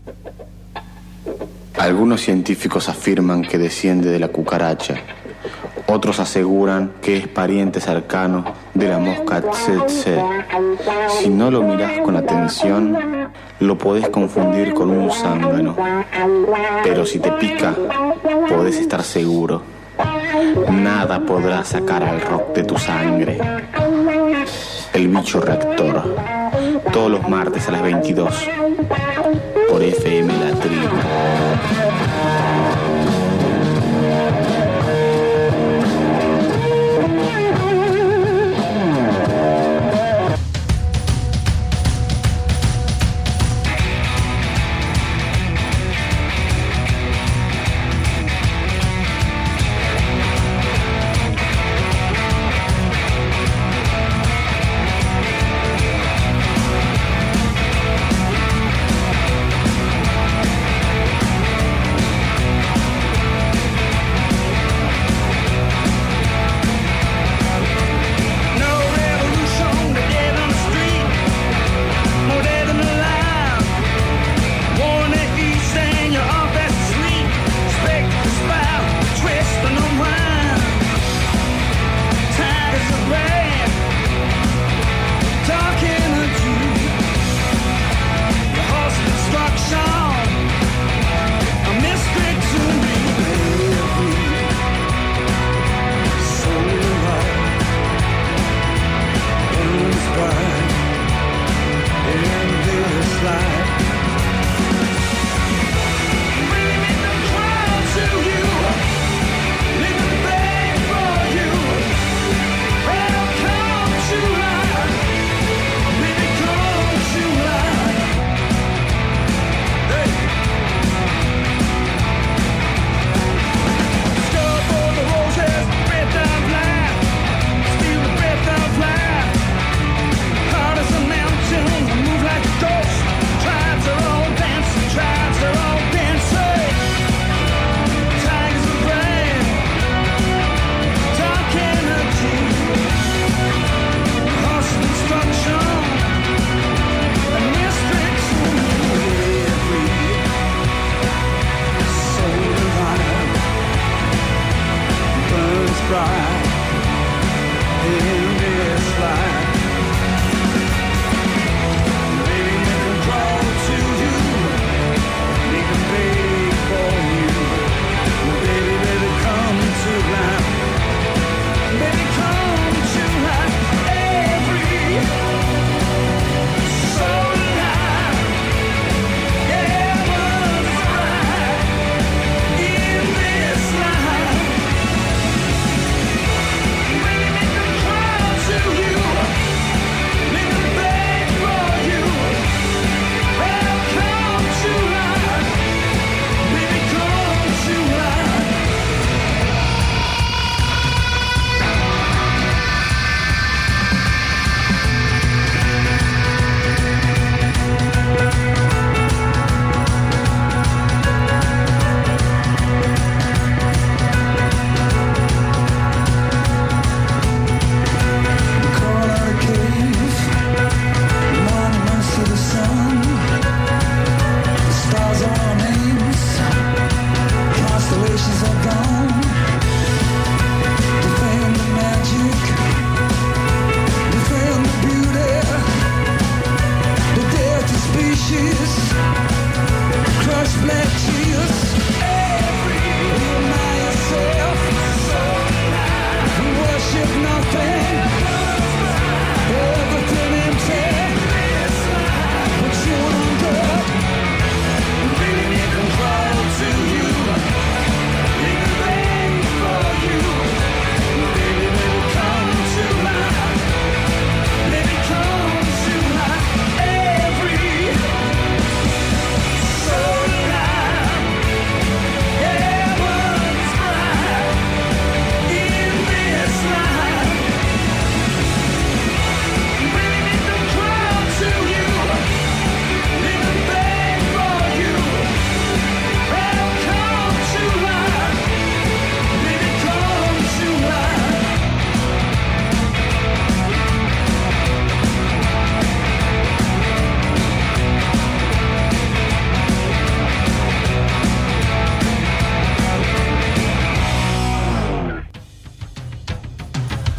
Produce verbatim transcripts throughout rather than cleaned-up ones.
Algunos científicos afirman que desciende de la cucaracha. Otros aseguran que es pariente cercano de la mosca tsetse. Si no lo mirás con atención, lo podés confundir con un zángano. Pero si te pica, podés estar seguro. Nada podrá sacar al rock de tu sangre. El bicho reactor. Todos los martes a las veintidós. Por F M La Tribu.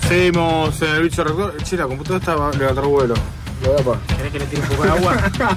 Seguimos en el bicho rector. Che, la computadora está levantando vuelo. Lo voy a apagar. ¿Querés que le tire un poco de agua?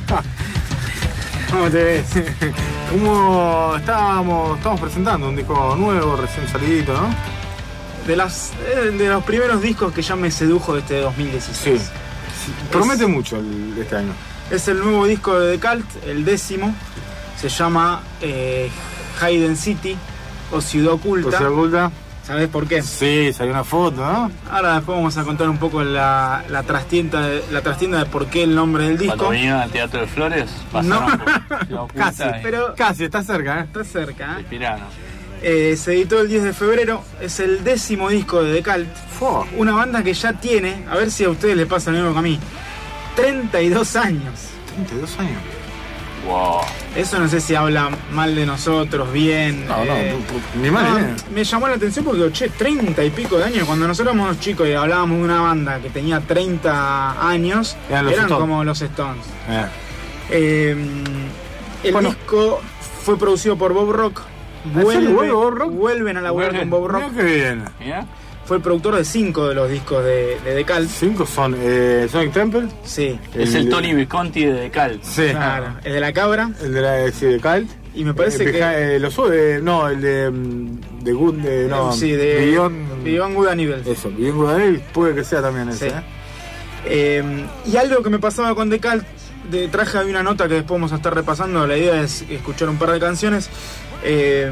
¿Cómo te ves? ¿Cómo estábamos, estamos presentando un disco nuevo, recién salidito, ¿no? De, las, de los primeros discos que ya me sedujo de este dos mil dieciséis. Sí. Sí. Promete es, mucho el, este año. Es el nuevo disco de The Cult, el décimo. Se llama eh, Hidden City o Ciudad Oculta. Ciudad Oculta. ¿Sabés por qué? Sí, salió una foto, ¿no? Ahora después vamos a contar un poco la, la, trastienda, de, la trastienda de por qué el nombre del disco. Cuando vinieron al Teatro de Flores, pasaron no. por Ciudad Oculta. Casi, y... pero casi, está cerca, ¿eh? Está cerca, ¿eh? Pirano. Eh, se editó el diez de febrero, es el décimo disco de The Cult. Fua. Una banda que ya tiene, a ver si a ustedes les pasa lo mismo que a mí, treinta y dos años. treinta y dos años. Wow. Eso no sé si habla mal de nosotros, bien. No, eh, no, ni mal no, ni bien. Me llamó la atención porque, che, treinta y pico de años. Cuando nosotros éramos chicos y hablábamos de una banda que tenía treinta años, eran, los eran Stones. como los Stones. Eh. Eh, el bueno. disco fue producido por Bob Rock. Vuelve, ¿Vuelve Bob Rock? Vuelven a laburar con Bob Rock. Mirá que bien. ¿Mira? Fue el productor de cinco de los discos de, de The Cult. Cinco son eh, Sonic Temple. Sí. Es el, el Tony Visconti de The Cult. Sí. Claro, el de la cabra. El de la sí, de Cult. Y me parece eh, que... Eh, lo sube, no, el de, de Good, de, no, sí, de Beyond, Beyond Good and Evil. Eso, Beyond Good and Evil, puede que sea también ese, Sí. ¿eh? Eh, y algo que me pasaba con The Cult, de, traje ahí una nota que después vamos a estar repasando, la idea es escuchar un par de canciones. Eh,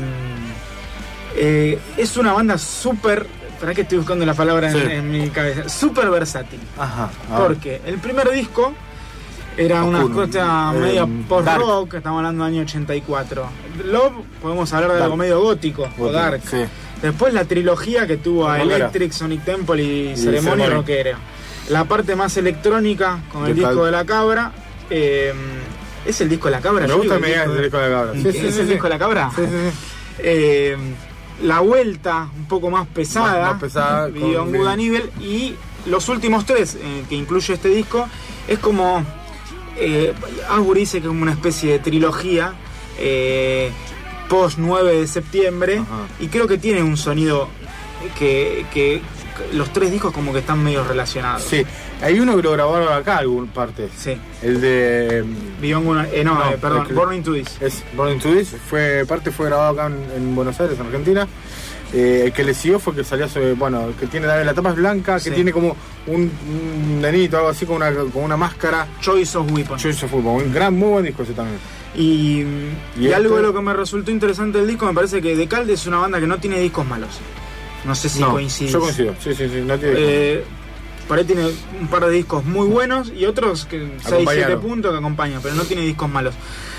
eh, es una banda súper, para que estoy buscando la palabra en, Sí. en mi cabeza, súper versátil. Ajá. Porque el primer disco era una Oscuro, cosa eh, medio post-rock, dark. estamos hablando del año ochenta y cuatro. Love, podemos hablar de Dark. algo medio gótico o Gótico, dark. sí. Después la trilogía que tuvo a Rockera. Electric, Sonic Temple y, Y Ceremonia Ceremony. Rockera. La parte más electrónica con el The disco Cult. de la cabra. eh, ¿Es el disco de la cabra? Me Yo gusta digo que me el digas el disco de la cabra. Sí, ¿Es sí, el sí, disco sí. de la cabra? Sí, sí, sí. Eh, la vuelta un poco más pesada, Más- más pesada, Beyond con- Good and Evil, y los últimos tres eh, que incluye este disco es como eh, Asbury dice que es como una especie de trilogía eh, post nueve de septiembre. Ajá. Y creo que tiene un sonido que, que los tres discos como que están medio relacionados. Sí, hay uno que lo grabaron acá, algún parte. Sí. El de. Beyond Good and- eh, no, No, eh, perdón, es que- Born Into This. Es Born Into This, fue, parte fue grabado acá en, en Buenos Aires, en Argentina. Eh, el que le siguió fue que salió sobre, bueno, que tiene también la tapa es blanca, que Sí. tiene como un, un nenito, algo así, con una, con una máscara. Choice of Weapon. Choice of Football, un gran, muy buen disco ese también. Y, ¿Y y algo esto? de lo que me resultó interesante del disco, me parece que The Cult es una banda que no tiene discos malos. No sé si No, coincides. yo coincido, sí, sí, sí, no tiene Eh, por ahí tiene un par de discos muy buenos y otros que seis siete Acompañaron. puntos que acompañan, pero no tiene discos malos.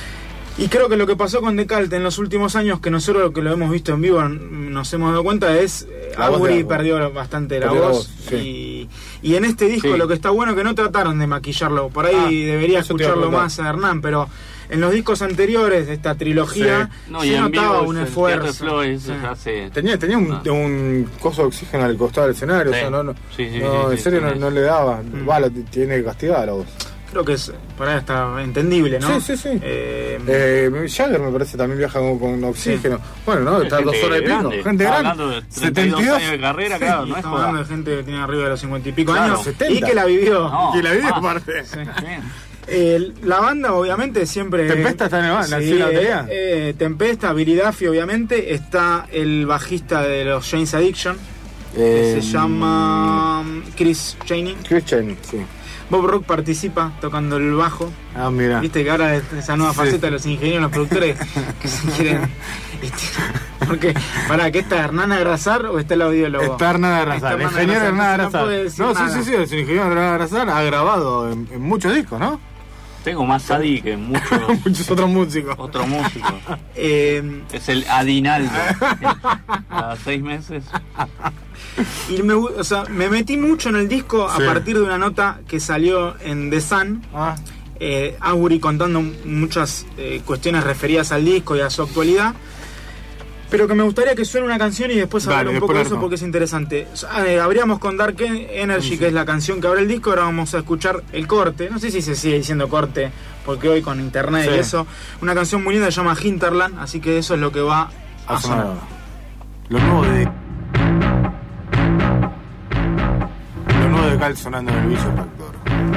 Y creo que lo que pasó con The Cult en los últimos años, que nosotros lo que lo hemos visto en vivo nos hemos dado cuenta, es eh, La voz de Asbury Asbury. perdió bastante la Perdió la voz. voz, sí. y, y en este disco Sí. lo que está bueno es que no trataron de maquillarlo. Por ahí Ah, debería eso te iba a escucharlo preguntar. más a Hernán, pero en los discos anteriores de esta trilogía Sí. No, y se en notaba vivo un el Teatro de esfuerzo. Flores Sí. hace... Tenía, tenía un, No. un coso de oxígeno al costado del escenario, Sí. o sea, no, no, Sí, sí, no, sí, en sí, serio sí, no, sí. no le daba. Mm. Va, lo t- tiene que castigar a vos. Creo que es, por ahí está entendible, ¿no? Sí, sí, sí. Eh, Eh, Jagger me parece también viaja con, con oxígeno. Bueno, no, está dos Gente horas y pico. grande. Gente Estaba grande. hablando de treinta y dos años de carrera, claro, y no es estamos hablando joda. de gente que tiene arriba de los cincuenta y pico Claro, años setenta. y que la vivió. No, Y la vida más. aparte. Sí. Eh, la banda obviamente siempre... Tempesta está en el- en la- sí, en la batería. eh, eh, Tempesta, Billy Duffy obviamente, está el bajista de los Jane's Addiction, que Eh, se llama Chris Chaney. Chris Chaney, sí. Bob Rock participa tocando el bajo. Ah, mira. Viste que ahora es esa nueva Sí. faceta de los ingenieros, los productores que se quieren... ¿viste? Porque, pará, ¿qué está Hernán Agrazar o está el audiólogo? Está Hernán Agrazar, el Está ingeniero Hernán Hernán Agrazar, no puede Agrazar. decir No, sí, nada. sí, sí, el ingeniero Hernán Agrazar ha grabado en, en muchos discos, ¿no? Tengo más Adi que muchos Muchos otros músicos. otros músicos. Eh, Es el Adinaldo. Cada seis meses. y me, gu- o sea, me metí mucho en el disco Sí. a partir de una nota que salió en The Sun. Ah, Eh, Asbury contando muchas eh, cuestiones referidas al disco y a su actualidad. Pero que me gustaría que suene una canción y después Dale, hablar un poco después de la eso armamos. porque es interesante. O sea, eh, abríamos con Dark Energy, Sí, sí. que es la canción que abre el disco. Ahora vamos a escuchar el corte. No sé si se sigue diciendo corte, porque hoy con internet Sí. y eso. Una canción muy linda que se llama Hinterland, así que eso es lo que va a a sonar sonar. ahora. Lo nuevo de Cal sonando en el Villa Factor.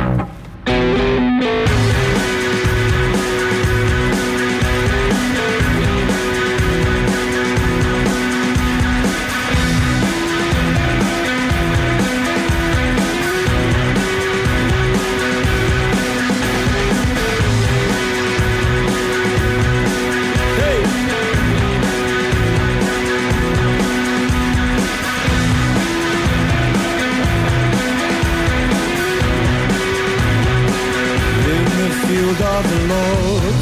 Of the Lord,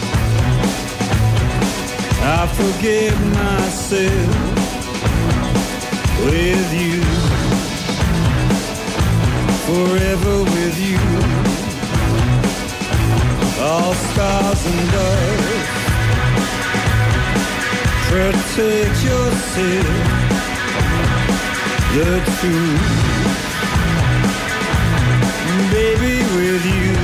I forgive myself with you, forever with you, all stars and dust, protect yourself, the truth, baby, with you.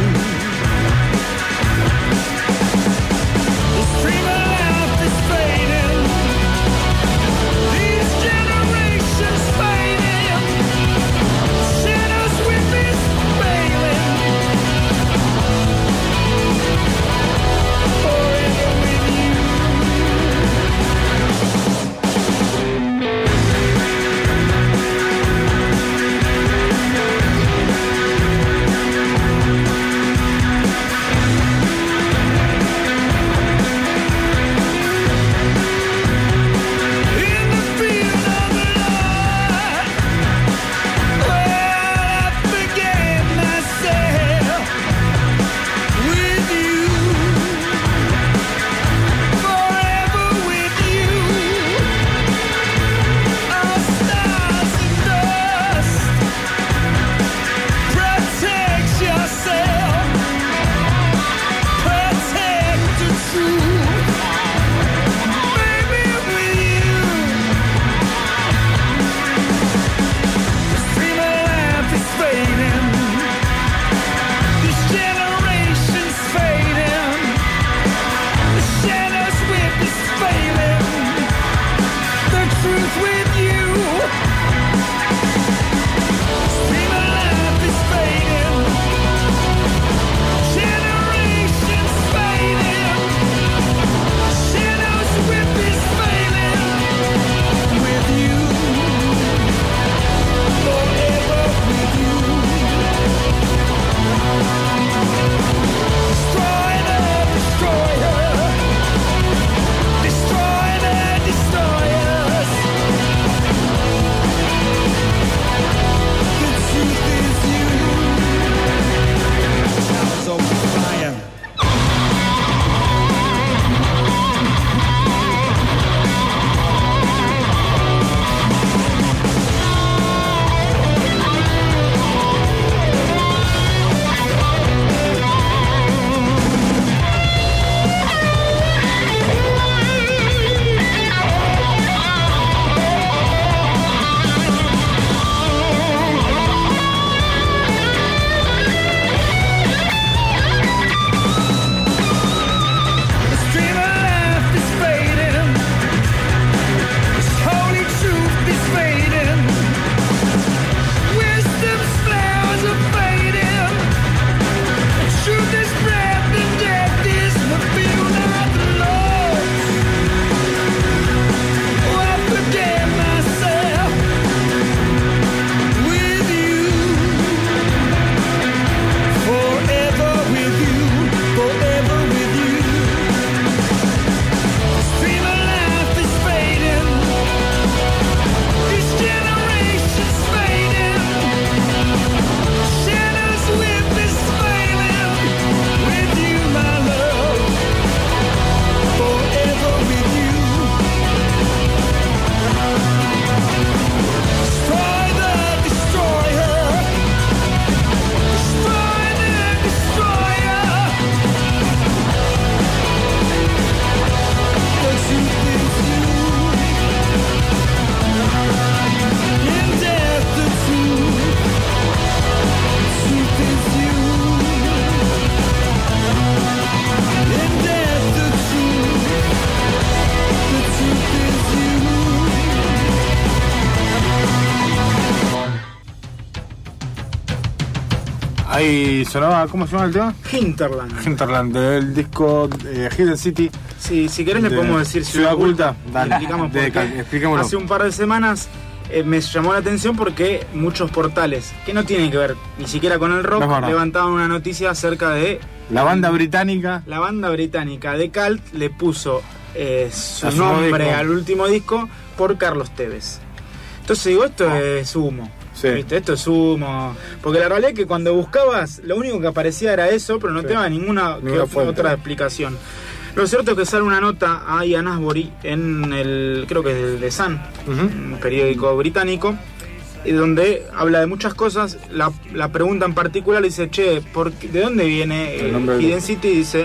Ahí sonaba, ¿cómo se llama el tema? Hinterland. Hinterland, del disco eh, Hidden City. Sí, si querés le de podemos decir Ciudad Oculta. Dale, Le explicamos de- por qué. expliquémoslo. Hace un par de semanas eh, me llamó la atención porque muchos portales que no tienen que ver ni siquiera con el rock No es verdad. levantaban una noticia acerca de La banda británica. la banda británica de Cult le puso eh, su A su nombre disco. al último disco por Carlos Tevez. Entonces digo, esto es humo. Sí. ¿Viste? Esto es humo. Porque la realidad es que cuando buscabas, lo único que aparecía era eso, pero no Sí. te daba ninguna, que Ninguna otra, fuente. otra explicación. Lo cierto es que sale una nota a Ian Astbury en el, creo que es el The Sun, Ujú. un periódico británico, y donde habla de muchas cosas. La, la pregunta en particular dice, che, ¿por qué- ¿de dónde viene El eh, nombre del Hidden grupo. City? Dice,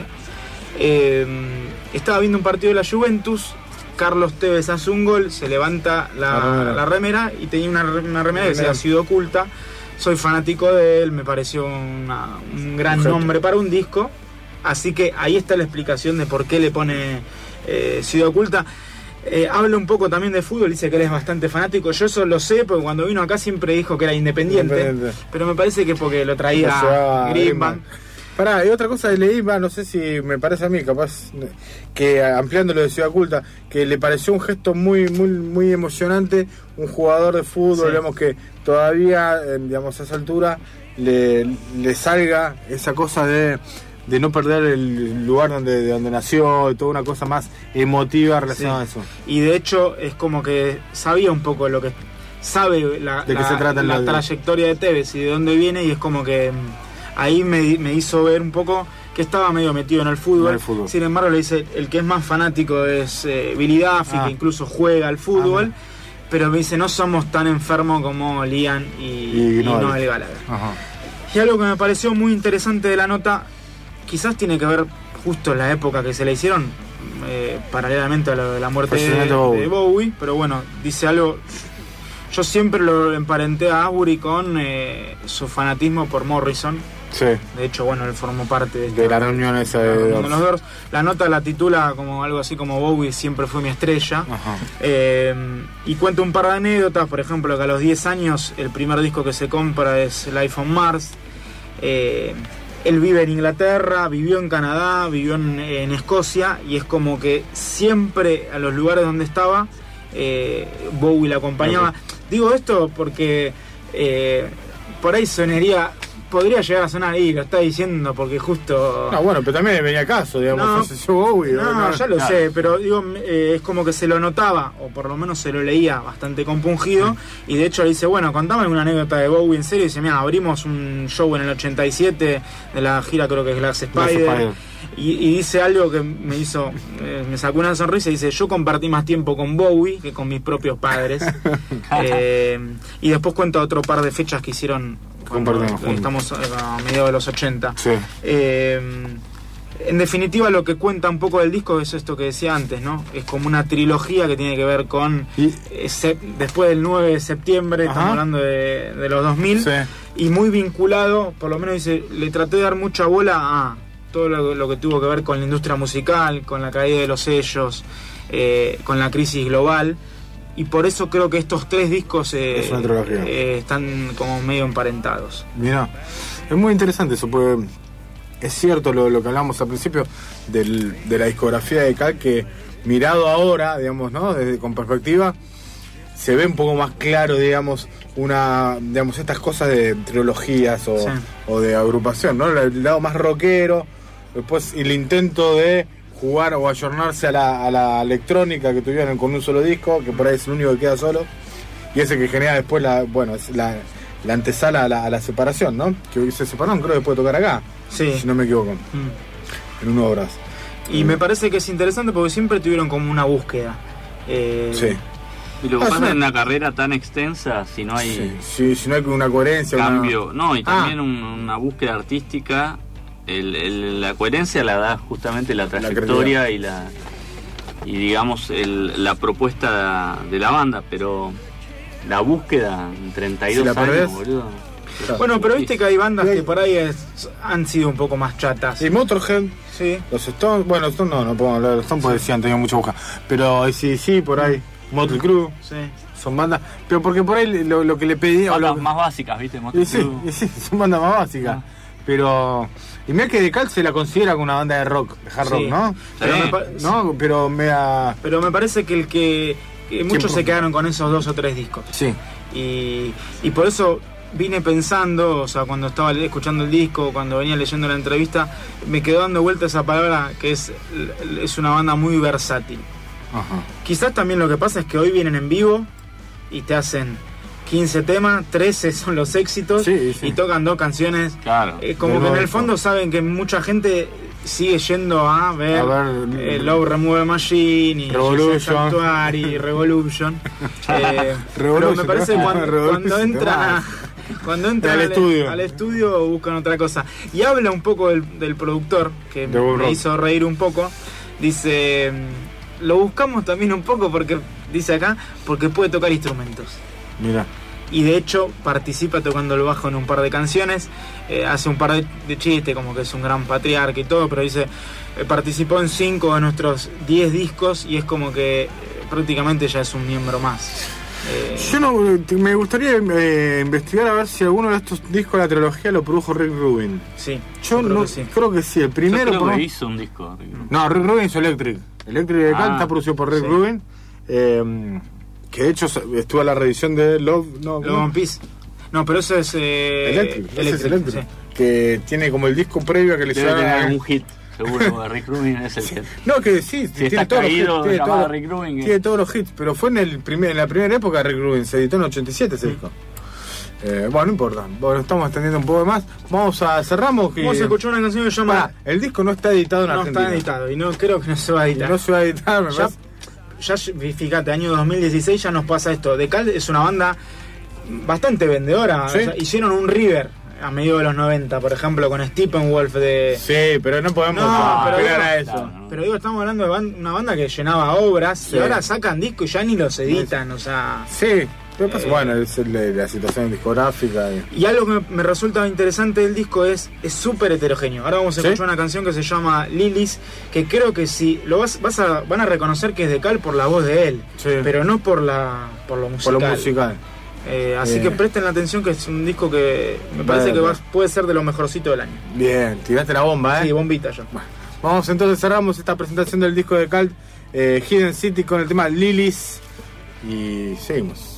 eh, estaba viendo un partido de la Juventus, Carlos Tevez hace un gol, se levanta la, La remera. la remera y tenía una, re- una remera que Remera. decía Ciudad Oculta. Soy fanático de él, me pareció una- un gran Objeto. nombre para un disco. Así que ahí está la explicación de por qué le pone eh, Ciudad Oculta. Eh, habla un poco también de fútbol, dice que él es bastante fanático. Yo eso lo sé porque cuando vino acá siempre dijo que era independiente. Independiente. Pero me parece que porque lo traía Lo llevaba Greenbank. Greenbank. Pará, y otra cosa que leí, va, no sé si me parece a mí, capaz, que ampliando lo de Ciudad Oculta, que le pareció un gesto muy muy muy emocionante, un jugador de fútbol, Sí. digamos, que todavía, eh, digamos, a esa altura, le, le salga esa cosa de, de no perder el lugar donde, de donde nació, y toda una cosa más emotiva relacionada Sí. a eso. Y de hecho es como que sabía un poco lo que sabe la, ¿De qué la- se trata la el- trayectoria de Tevez y de dónde viene, y es como que mm, ahí me, me hizo ver un poco que estaba medio metido en el fútbol. En el fútbol. Sin embargo, le dice, el que es más fanático es eh, Billy Duffy, Ah. que incluso juega al fútbol, Ah, pero me dice, no somos tan enfermos como Liam y, Y y Noel. Noel Gallagher. Ajá. Y algo que me pareció muy interesante de la nota, quizás tiene que ver justo en la época que se la hicieron, eh, paralelamente a lo de la muerte de, Fallecimiento de Bowie. de Bowie, pero bueno, dice algo. Yo siempre lo emparenté a Astbury con eh, su fanatismo por Morrison. Sí, De hecho, bueno, él formó parte de, esta- de la reunión esa de la de reunión de los Doors. Doors. La nota la titula como algo así como Bowie siempre fue mi estrella. Ajá. Eh, y cuenta un par de anécdotas, por ejemplo, que a los diez años el primer disco que se compra es Life on Mars. Eh, él vive en Inglaterra, vivió en Canadá, vivió en, en Escocia, y es como que siempre a los lugares donde estaba eh, Bowie la acompañaba. Digo esto porque eh, por ahí sonaría, podría llegar a sonar ahí, lo está diciendo porque justo... No, bueno, pero también venía caso, digamos, No, falleció Bowie. No, ya lo claro. sé, pero digo, eh, es como que se lo notaba, o por lo menos se lo leía bastante compungido, y de hecho le dice, bueno, contame alguna anécdota de Bowie en serio, y dice, mira, abrimos un show en el ochenta y siete de la gira, creo que es Glass Glass Spider, Spider. y, y dice algo que me hizo, eh, me sacó una sonrisa, y dice, yo compartí más tiempo con Bowie que con mis propios padres. Eh, y después cuenta otro par de fechas que hicieron cuando Compartimos juntos. estamos a mediados de los ochenta. Sí. Eh, en definitiva, lo que cuenta un poco del disco es esto que decía antes, ¿no? Es como una trilogía que tiene que ver con Y- eh, se- después del nueve de septiembre, Ajá. estamos hablando de, de los dos mil, Sí. y muy vinculado, por lo menos dice, le traté de dar mucha bola a todo lo, lo que tuvo que ver con la industria musical, con la caída de los sellos, eh, con la crisis global. Y por eso creo que estos tres discos eh, Es una trilogía. eh, están como medio emparentados. Mira, es muy interesante eso, porque es cierto lo, lo que hablamos al principio del, de la discografía de Cal, que mirado ahora, digamos, ¿no? Desde, con perspectiva, se ve un poco más claro, digamos, una, digamos, estas cosas de trilogías o, Sí. o de agrupación, ¿no? El lado más rockero, después el intento de jugar o ayornarse a la, a la electrónica que tuvieron con un solo disco, que por ahí es el único que queda solo, y ese que genera después la, bueno, es la, la antesala a la, a la separación, ¿no? Que se separaron, creo que puede tocar acá, Sí. si no me equivoco, Mm. en un obras. Y me parece que es interesante porque siempre tuvieron como una búsqueda. Eh, Sí. Y lo que Ah, pasa sí. en una carrera tan extensa, si no hay Sí, sí, si no hay una coherencia, una- cambio, no, y Ah. también un- una búsqueda artística, el- el- la coherencia la da justamente la trayectoria y la y digamos el- la propuesta de la banda, pero la búsqueda en treinta y Si dos la años, perdés, boludo. Claro. Bueno, pero viste que hay bandas Sí. que por ahí es- han sido un poco más chatas. Y Motorhead, Sí. los Stones, bueno, Stones no, no podemos hablar, los Stones porque sí han tenido mucha busca, pero sí, sí, por ahí, Motley Crue, Sí. son bandas, pero porque por ahí lo, lo que le pedía... o Bandas lo- más básicas, ¿viste? Y sí, y sí, son bandas más básicas. Pero... Y mira que Decal se la considera como una banda de rock, de hard rock, Sí. ¿no? Pero Sí. me pa- ¿No? Pero me ha... Pero me parece que el que, que muchos Siempre. se quedaron con esos dos o tres discos. Sí. Y, y por eso vine pensando, o sea, cuando estaba escuchando el disco, cuando venía leyendo la entrevista, me quedó dando vuelta esa palabra que es, es una banda muy versátil. Ajá. Quizás también lo que pasa es que hoy vienen en vivo y te hacen quince temas, trece son los éxitos Sí, sí. y tocan dos canciones. Claro. Eh, como De que en nuevo. el fondo saben que mucha gente sigue yendo a ver, A ver, eh, Love Remove Machine y Revolution. Jesus Sanctuary, Revolution. Eh, pero Revolution, me parece que cuando, Revolution, cuando entra cuando entra Al al, estudio. al estudio buscan otra cosa. Y habla un poco del, del productor, que De Bob me Rock. hizo reír un poco. Dice, lo buscamos también un poco porque, dice acá, porque puede tocar instrumentos. Mira. Y de hecho participa tocando el bajo en un par de canciones, eh, hace un par de, de chistes como que es un gran patriarca y todo, pero dice, eh, participó en cinco de nuestros diez discos y es como que eh, prácticamente ya es un miembro más. Eh, Yo no, me gustaría eh, investigar a ver si alguno de estos discos de la trilogía lo produjo Rick Rubin. sí, Yo, creo no que sí. creo que sí, el Yo primero... creo por- que hizo un disco. No, Rick Rubin hizo Electric. Electric de Decal Ah, está producido por Rick sí. Rubin. Eh, que de hecho estuvo en la reedición de Love... No, Love and Peace. No, pero eso es eh, Electric, ese es Electric. sí. Que tiene como el disco previo a que le Debe tener hicieron... algún hit, seguro, porque Rick Rubin es el que... No, que sí, Si tiene está todos los hits. caído, Tiene, llamado todos, Rick Rubin, que- tiene todos los hits, pero fue en, el primer, en la primera época de Rick Rubin, se editó en el ochenta y siete ese disco. Eh, bueno, no importa, bueno, estamos extendiendo un poco más. Vamos a cerramos. Que, Vamos a escuchar una canción que se llama... Pará, el disco no está editado en no Argentina. está editado y no creo que no se va a Y editar. no se va a editar, me Ya, parece. ya fíjate, año dos mil dieciséis ya nos pasa esto. Decal es una banda bastante vendedora. ¿Sí? O sea, hicieron un River a mediados de los noventa, por ejemplo, con Steppenwolf de... Sí, pero no podemos No, pero apelar digo- a eso. Claro, no. Pero digo, estamos hablando de ban- una banda que llenaba obras Sí. y ahora sacan discos y ya ni los editan, o sea... Sí, pero pasa, Eh, bueno, es el de la situación discográfica. Y... Y algo que me resulta interesante del disco es es súper heterogéneo. Ahora vamos a ¿Sí? escuchar una canción que se llama Lilies, que creo que si lo vas, vas a, van a reconocer que es Decal por la voz de él, Sí. pero no por la por lo Por musical. lo musical. Eh, así Bien. que presten la atención que es un disco que me parece Vale, que va- vale. puede ser de lo mejorcito del año. Bien, tiraste la bomba, ¿eh? Sí, bombita yo. Vamos entonces, cerramos esta presentación del disco de Cult, eh, Hidden City, con el tema Lilies. Y seguimos.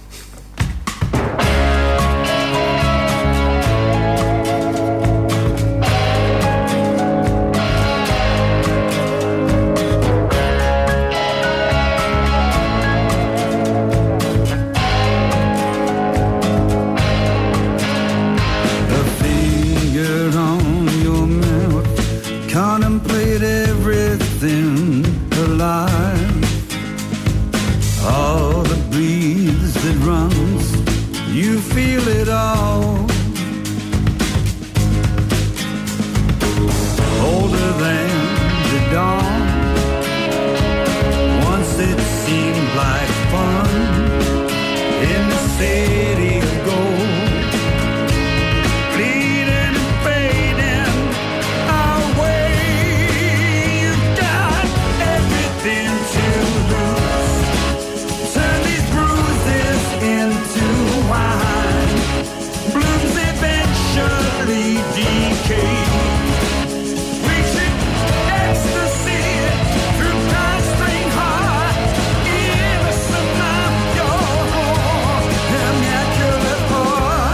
A finger on your mouth, contemplate everything alive. All the breeze that runs, you feel it all. Older than the dawn, once it seemed like fun in the city of gold. Bleeding and fading away. You've got everything to lose. Turn these bruises into wine. Blooms eventually decay. Reaching ecstasy through constrained heart. Innocent of your immaculate heart.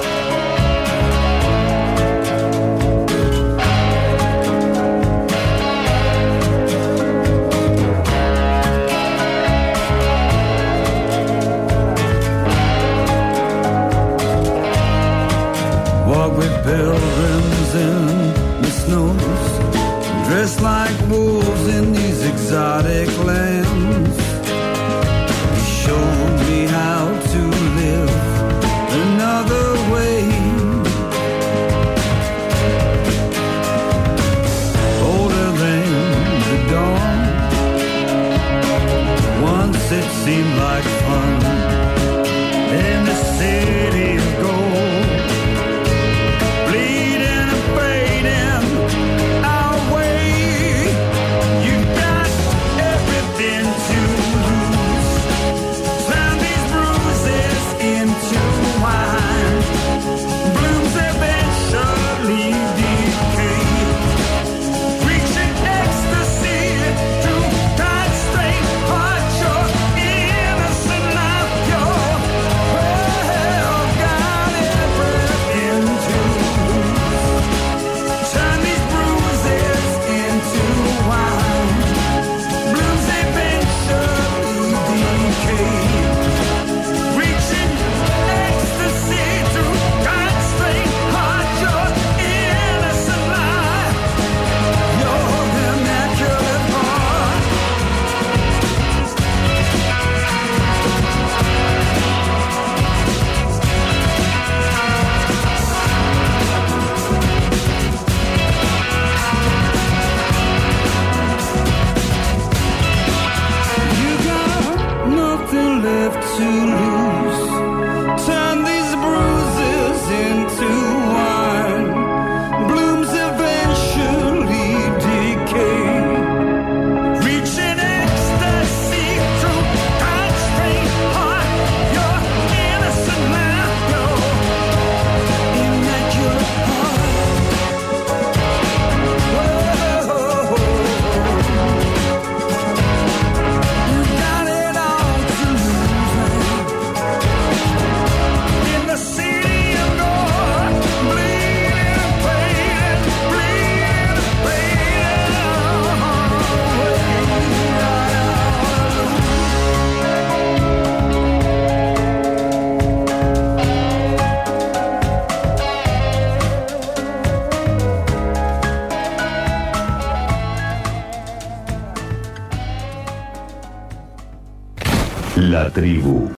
Walk with pilgrims in the snows, dressed like wolves in these exotic lands. You showed me how to live another way. Older than the dawn, once it seemed like fun in the city of gold. Bleeding and fading away. You've got everything to lose. Turn these bruises into wine. Blooms eventually to lose. Turn these bruises into wine. Blooms eventually decay. Reaching ecstasy through constraint heart. You're innocent now. You're immaculate heart. Whoa. You got it all to lose. In the city of God, bleeding, bleeding, bleeding, bleeding. La tribu.